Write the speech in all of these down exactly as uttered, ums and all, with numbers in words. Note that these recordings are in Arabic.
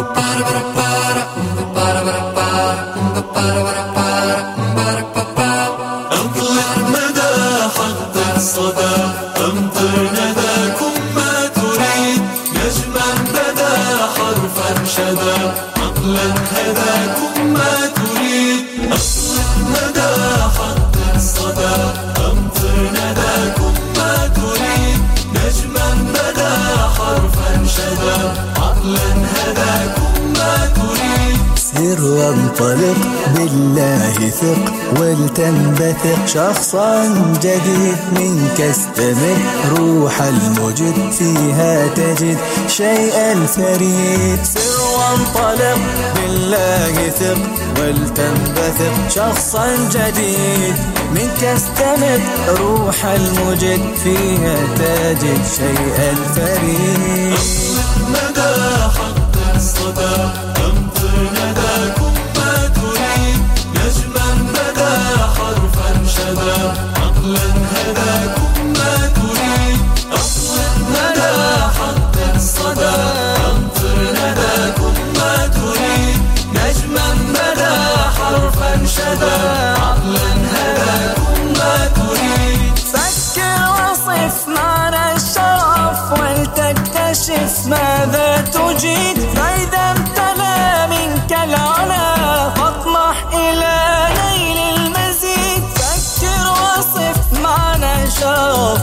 أطلق مدى حق الصدى، أمطر نداكم ما تريد، نجما بدا حرفا شدا، عقلا هداكم ما تريد. أطلق مدى حق الصدى، أمطر نداكم ما تريد، نجما بدا حرفا شدا، عقلا هداكم ما تريد. سر وانطلق بالله ثق ولتنبثق شخصا جديد، منك استمر روح المجد فيها تجد شيئا فريد. سر وانطلق بالله ثق ولتنبثق شخصا جديد، منك استمر روح المجد فيها تجد شيئا فريد. مدى حق الصدى، أمطر نداكم ما تريد، نجما بدا حرفا شدا، عقلا هداكم ما تريد. أطلق مدى حق الصدى، أمطر نداكم ما تريد، نجما بدا حرفا شدا، عقلا هداكم ما تريد. فكر وصف معنى الشرف ولتكتشف ماذا تجيد، فإذا امتلأ منك العلا فاطمح إلى نيل المزيد. فكر وصف معنى الشرف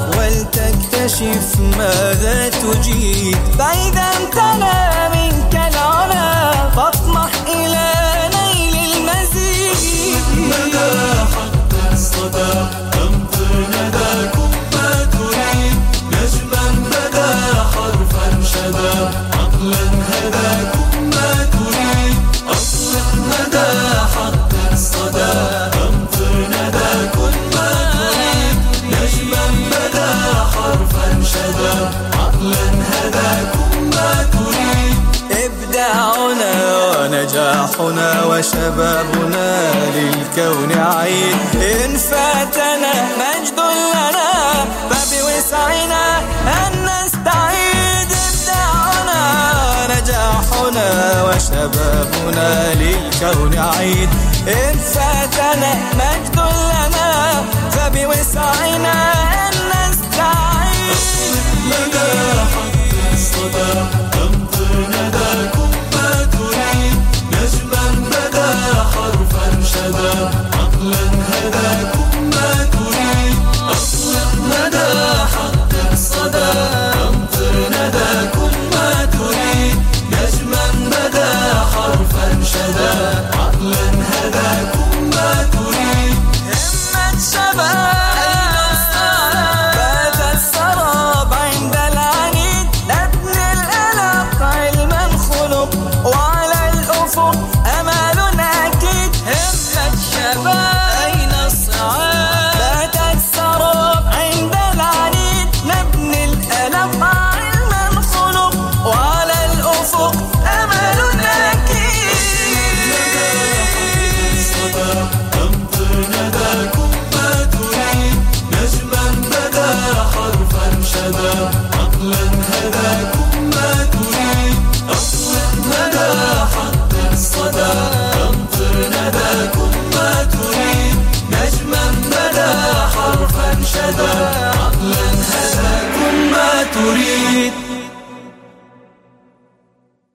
ولتكتشف ماذا تجيد، فإذا امتلأ منك العلا فاطمح إلى نيل المزيد. مدى حق الصدى، أمطر نداكم ما تريد، نجما بدا حرفا شدا، عقلا هداكم ما تريد. أطلق مدى حق الصدى، أمطر نداكم ما تريد، نجما بدا حرفا شدا، عقلا هداكم ما تريد. إبداعنا ونجاحنا وشبابنا للكون عيد، إن فاتنا مجد لنا فبوسعنا أن نستعيد. إبداعنا ونجاحنا وشبابنا للكون عيد، إن فاتنا مجد لنا فبوسعنا أن نستعيد. مدى حق الصدى،